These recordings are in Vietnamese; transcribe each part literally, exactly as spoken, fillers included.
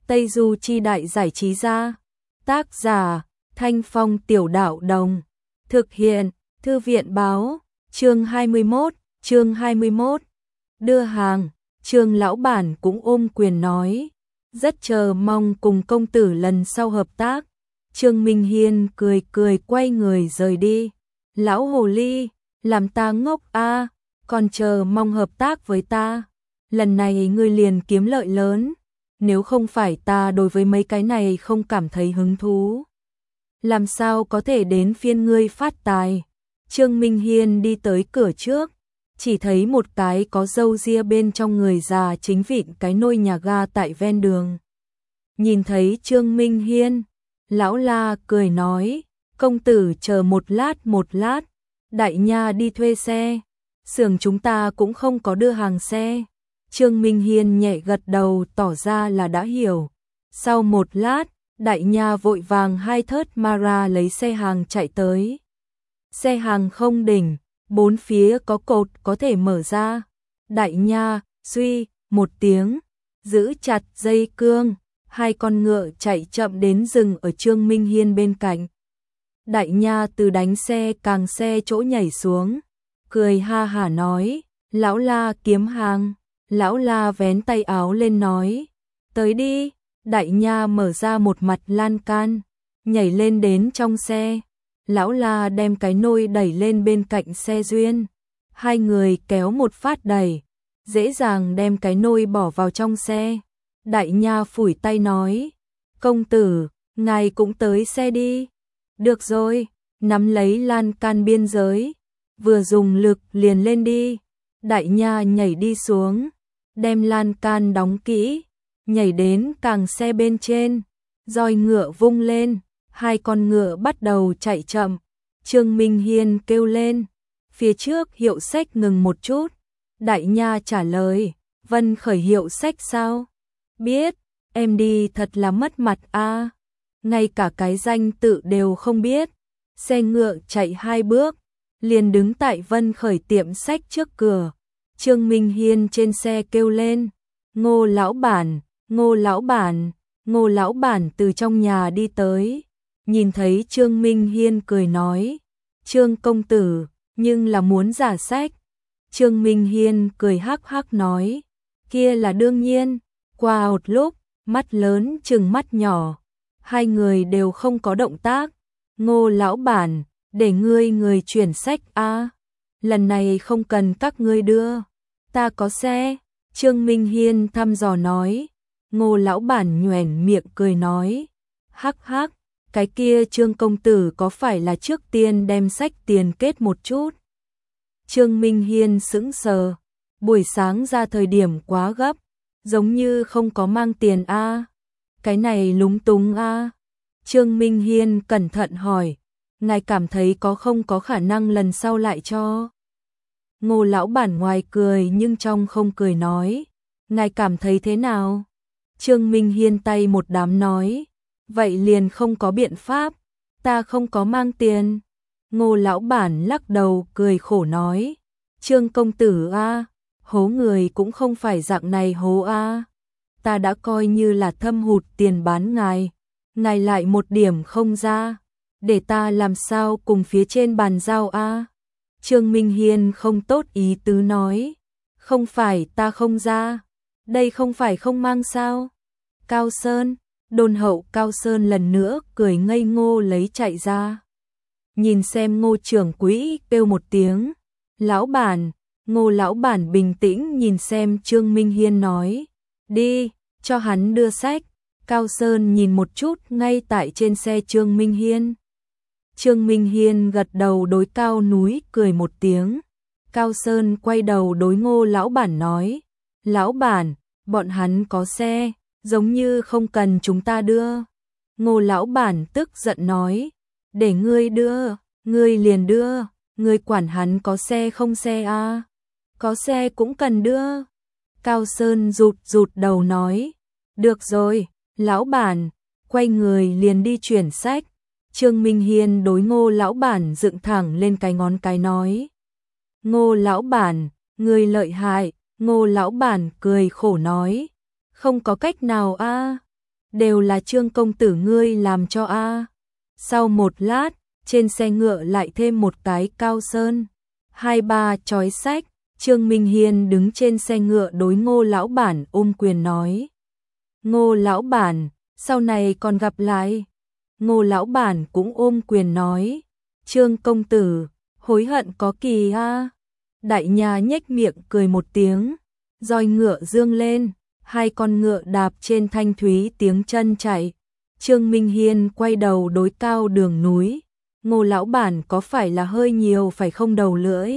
Tây Du Chi Đại Giải Trí Gia. Tác giả Thanh Phong Tiểu Đạo Đồng. Thực hiện Thư viện Báo. Chương hai mươi mốt, chương hai mươi mốt. Đưa hàng. Trương lão bản cũng ôm quyền nói, rất chờ mong cùng công tử lần sau hợp tác. Trương Minh Hiên cười cười quay người rời đi. Lão hồ ly, làm ta ngốc a, à, còn chờ mong hợp tác với ta. Lần này ngươi liền kiếm lợi lớn, nếu không phải ta đối với mấy cái này không cảm thấy hứng thú, làm sao có thể đến phiên ngươi phát tài. Trương Minh Hiên đi tới cửa trước, chỉ thấy một cái có râu ria bên trong người già chính vịn cái nôi nhà ga tại ven đường. Nhìn thấy Trương Minh Hiên, lão La cười nói, công tử chờ một lát một lát, đại nha đi thuê xe, xưởng chúng ta cũng không có đưa hàng xe. Trương Minh Hiên nhẹ gật đầu tỏ ra là đã hiểu. Sau một lát, đại nha vội vàng hai thớt Mara lấy xe hàng chạy tới. Xe hàng không đỉnh, bốn phía có cột có thể mở ra. Đại nha, suy, một tiếng, giữ chặt dây cương, hai con ngựa chạy chậm đến rừng ở Trương Minh Hiên bên cạnh. Đại nha từ đánh xe càng xe chỗ nhảy xuống, cười ha hả nói, lão La kiếm hàng. Lão La vén tay áo lên nói, tới đi. Đại nha mở ra một mặt lan can, nhảy lên đến trong xe. Lão La đem cái nôi đẩy lên bên cạnh xe duyên. Hai người kéo một phát đẩy, dễ dàng đem cái nôi bỏ vào trong xe. Đại nha phủi tay nói, công tử, ngài cũng tới xe đi. Được rồi, nắm lấy lan can biên giới, vừa dùng lực liền lên đi. Đại nha nhảy đi xuống, đem lan can đóng kỹ, nhảy đến càng xe bên trên, roi ngựa vung lên, hai con ngựa bắt đầu chạy chậm. Trương Minh Hiên kêu lên, phía trước hiệu sách ngừng một chút. Đại nha trả lời, Vân Khởi hiệu sách sao? Biết, em đi thật là mất mặt a, à. Ngay cả cái danh tự đều không biết. Xe ngựa chạy hai bước, liền đứng tại Vân Khởi tiệm sách trước cửa. Trương Minh Hiên trên xe kêu lên, Ngô lão bản, Ngô lão bản. Ngô lão bản từ trong nhà đi tới, nhìn thấy Trương Minh Hiên cười nói, Trương công tử, nhưng là muốn giả sách. Trương Minh Hiên cười hắc hắc nói, kia là đương nhiên. Qua một lúc, mắt lớn chừng mắt nhỏ, hai người đều không có động tác. Ngô lão bản, để ngươi người chuyển sách a, à. Lần này không cần các ngươi đưa, ta có xe. Trương Minh Hiên thăm dò nói. Ngô lão bản nhoẻn miệng cười nói, hắc hắc, cái kia Trương công tử có phải là trước tiên đem sách tiền kết một chút? Trương Minh Hiên sững sờ, buổi sáng ra thời điểm quá gấp, giống như không có mang tiền a, à. Cái này lúng túng a. À. Trương Minh Hiên cẩn thận hỏi, ngài cảm thấy có không có khả năng lần sau lại cho? Ngô lão bản ngoài cười nhưng trong không cười nói, ngài cảm thấy thế nào? Trương Minh Hiên tay một đám nói, vậy liền không có biện pháp, ta không có mang tiền. Ngô lão bản lắc đầu cười khổ nói, Trương công tử a, à, hố người cũng không phải dạng này hố a, à. Ta đã coi như là thâm hụt tiền bán ngài, ngài lại một điểm không ra, để ta làm sao cùng phía trên bàn giao a. À. Trương Minh Hiên không tốt ý tứ nói, không phải ta không ra, đây không phải không mang sao? Cao Sơn, đôn hậu Cao Sơn lần nữa cười ngây ngô lấy chạy ra. Nhìn xem Ngô trưởng quỹ kêu một tiếng, lão bản. Ngô lão bản bình tĩnh nhìn xem Trương Minh Hiên nói, đi, cho hắn đưa sách. Cao Sơn nhìn một chút ngay tại trên xe Trương Minh Hiên. Trương Minh Hiên gật đầu đối Cao Núi cười một tiếng. Cao Sơn quay đầu đối Ngô lão bản nói, lão bản, bọn hắn có xe, giống như không cần chúng ta đưa. Ngô lão bản tức giận nói, để ngươi đưa, ngươi liền đưa, ngươi quản hắn có xe không xe a, à? Có xe cũng cần đưa. Cao Sơn rụt rụt đầu nói, được rồi, lão bản, quay người liền đi chuyển sách. Trương Minh Hiên đối Ngô lão bản dựng thẳng lên cái ngón cái nói, Ngô lão bản, ngươi lợi hại. Ngô lão bản cười khổ nói, không có cách nào a, đều là Trương công tử ngươi làm cho a. Sau một lát, trên xe ngựa lại thêm một cái Cao Sơn, hai ba chói sách, Trương Minh Hiên đứng trên xe ngựa đối Ngô lão bản ôm quyền nói. Ngô lão bản, sau này còn gặp lại. Ngô lão bản cũng ôm quyền nói. Trương công tử, hối hận có kỳ a. Đại nha nhếch miệng cười một tiếng, roi ngựa dương lên, hai con ngựa đạp trên thanh thúy tiếng chân chạy. Trương Minh Hiên quay đầu đối Cao Đường núi. Ngô lão bản có phải là hơi nhiều phải không đầu lưỡi?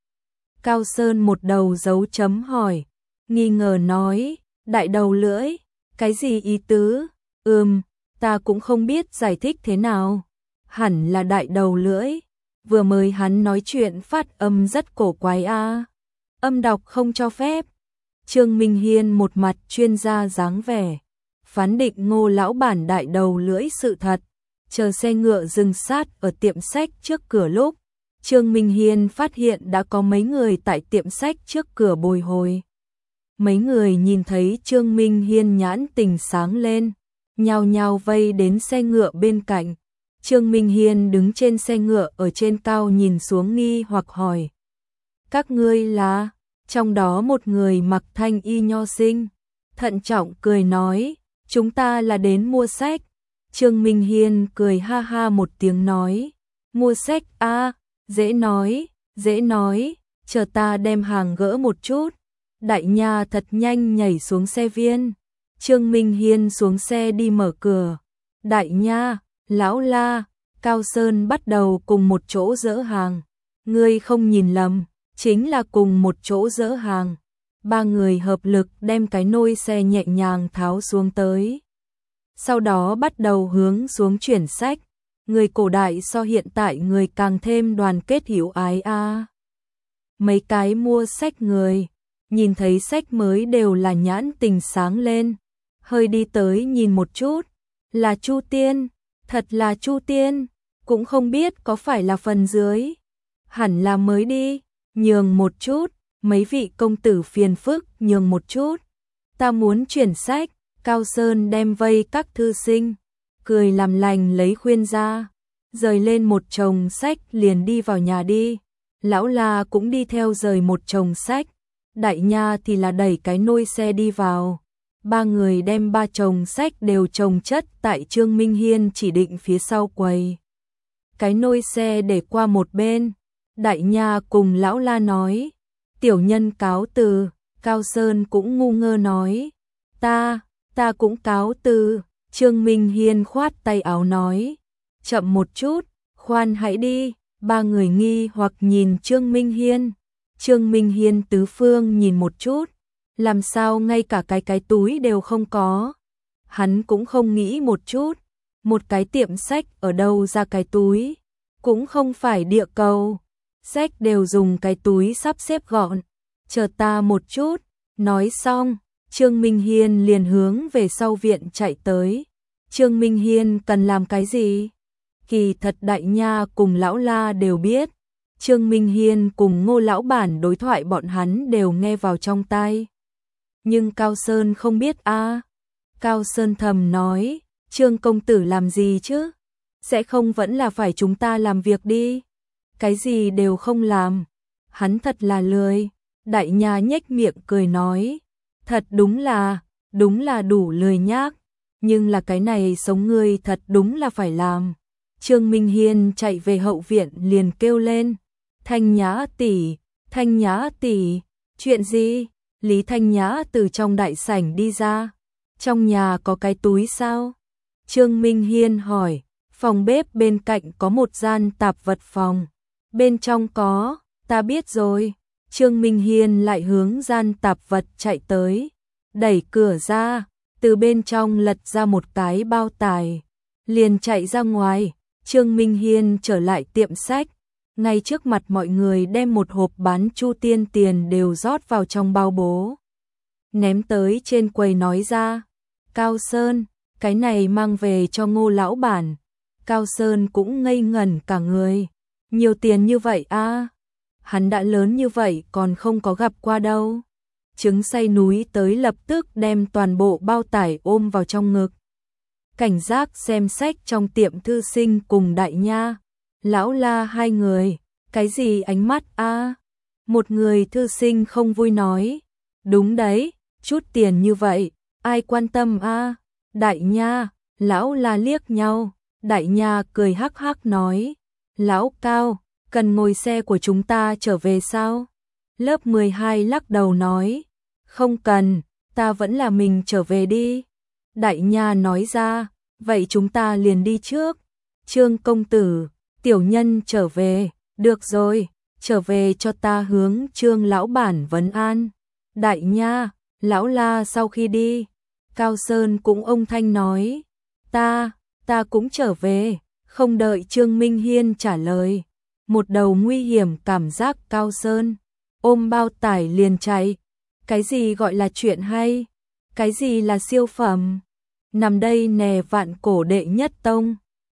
Cao Sơn một đầu dấu chấm hỏi, nghi ngờ nói, đại đầu lưỡi, cái gì ý tứ? Ừm, ta cũng không biết giải thích thế nào. Hẳn là đại đầu lưỡi. Vừa mới hắn nói chuyện phát âm rất cổ quái a. Âm đọc không cho phép. Trương Minh Hiên một mặt chuyên gia dáng vẻ, phán định Ngô lão bản đại đầu lưỡi sự thật. Chờ xe ngựa dừng sát ở tiệm sách trước cửa lúc, Trương Minh Hiên phát hiện đã có mấy người tại tiệm sách trước cửa bồi hồi. Mấy người nhìn thấy Trương Minh Hiên nhãn tình sáng lên, nhao nhao vây đến xe ngựa bên cạnh. Trương Minh Hiên đứng trên xe ngựa ở trên cao nhìn xuống nghi hoặc hỏi. Các ngươi là? Trong đó một người mặc thanh y nho sinh, thận trọng cười nói, chúng ta là đến mua sách. Trương Minh Hiên cười ha ha một tiếng nói, mua sách a, à, dễ nói, dễ nói, chờ ta đem hàng gỡ một chút. Đại nha thật nhanh nhảy xuống xe viên. Trương Minh Hiên xuống xe đi mở cửa. Đại nha, lão la, Cao Sơn bắt đầu cùng một chỗ dỡ hàng. Ngươi không nhìn lầm, chính là cùng một chỗ dỡ hàng. Ba người hợp lực đem cái nôi xe nhẹ nhàng tháo xuống tới. Sau đó bắt đầu hướng xuống chuyển sách. Người cổ đại so hiện tại người càng thêm đoàn kết hiểu ái a. À. Mấy cái mua sách người, nhìn thấy sách mới đều là nhãn tình sáng lên. Hơi đi tới nhìn một chút, là Chu Tiên, thật là Chu Tiên, cũng không biết có phải là phần dưới. Hẳn là mới đi, nhường một chút, mấy vị công tử phiền phức nhường một chút. Ta muốn chuyển sách. Cao Sơn đem vây các thư sinh, cười làm lành lấy khuyên ra, rời lên một chồng sách liền đi vào nhà đi. Lão la cũng đi theo rời một chồng sách, đại nha thì là đẩy cái nôi xe đi vào. Ba người đem ba chồng sách đều chồng chất tại Trương Minh Hiên chỉ định phía sau quầy. Cái nôi xe để qua một bên, đại nha cùng lão la nói, tiểu nhân cáo từ. Cao Sơn cũng ngu ngơ nói, ta, ta cũng cáo từ. Trương Minh Hiên khoát tay áo nói, chậm một chút, khoan hãy đi. Ba người nghi hoặc nhìn Trương Minh Hiên. Trương Minh Hiên tứ phương nhìn một chút, làm sao ngay cả cái cái túi đều không có. Hắn cũng không nghĩ một chút, một cái tiệm sách ở đâu ra cái túi, cũng không phải địa cầu. Sách đều dùng cái túi sắp xếp gọn, chờ ta một chút. Nói xong, Trương Minh Hiên liền hướng về sau viện chạy tới. Trương Minh Hiên cần làm cái gì? Kỳ thật đại nha cùng lão la đều biết. Trương Minh Hiên cùng Ngô lão bản đối thoại bọn hắn đều nghe vào trong tai. Nhưng Cao Sơn không biết a. À. Cao Sơn thầm nói, Trương công tử làm gì chứ? Sẽ không vẫn là phải chúng ta làm việc đi? Cái gì đều không làm. Hắn thật là lười. Đại nha nhếch miệng cười nói, thật đúng là, đúng là đủ lười nhác. Nhưng là cái này sống ngươi thật đúng là phải làm. Trương Minh Hiên chạy về hậu viện liền kêu lên, Thanh Nhã tỷ, Thanh Nhã tỷ, chuyện gì? Lý Thanh Nhã từ trong đại sảnh đi ra, trong nhà có cái túi sao? Trương Minh Hiên hỏi, phòng bếp bên cạnh có một gian tạp vật phòng, bên trong có, ta biết rồi. Trương Minh Hiên lại hướng gian tạp vật chạy tới, đẩy cửa ra, từ bên trong lật ra một cái bao tải, liền chạy ra ngoài. Trương Minh Hiên trở lại tiệm sách, ngay trước mặt mọi người đem một hộp bán Chu Tiên tiền đều rót vào trong bao bố, ném tới trên quầy nói ra, Cao Sơn, cái này mang về cho Ngô lão bản. Cao Sơn cũng ngây ngẩn cả người, nhiều tiền như vậy a, à? Hắn đã lớn như vậy còn không có gặp qua đâu. Trứng say núi tới lập tức đem toàn bộ bao tải ôm vào trong ngực. cảnh giác xem sách trong tiệm thư sinh cùng Đại Nha, Lão La hai người. Cái gì ánh mắt a? Một người thư sinh không vui nói. Đúng đấy, chút tiền như vậy, ai quan tâm a? Đại Nha, Lão La liếc nhau, Đại Nha cười hắc hắc nói. Lão Cao, cần ngồi xe của chúng ta trở về sao? Lớp mười hai lắc đầu nói. Không cần, ta vẫn là mình trở về đi. Đại Nha nói ra, vậy chúng ta liền đi trước. Trương công tử, tiểu nhân trở về, được rồi, trở về cho ta hướng Trương lão bản vấn an. Đại Nha, Lão La sau khi đi, Cao Sơn cũng ông thanh nói, ta, ta cũng trở về, không đợi Trương Minh Hiên trả lời. Một đầu nguy hiểm cảm giác Cao Sơn, ôm bao tải liền chạy. Cái gì gọi là chuyện hay? Cái gì là siêu phẩm? Nằm đây nè vạn cổ đệ nhất tông.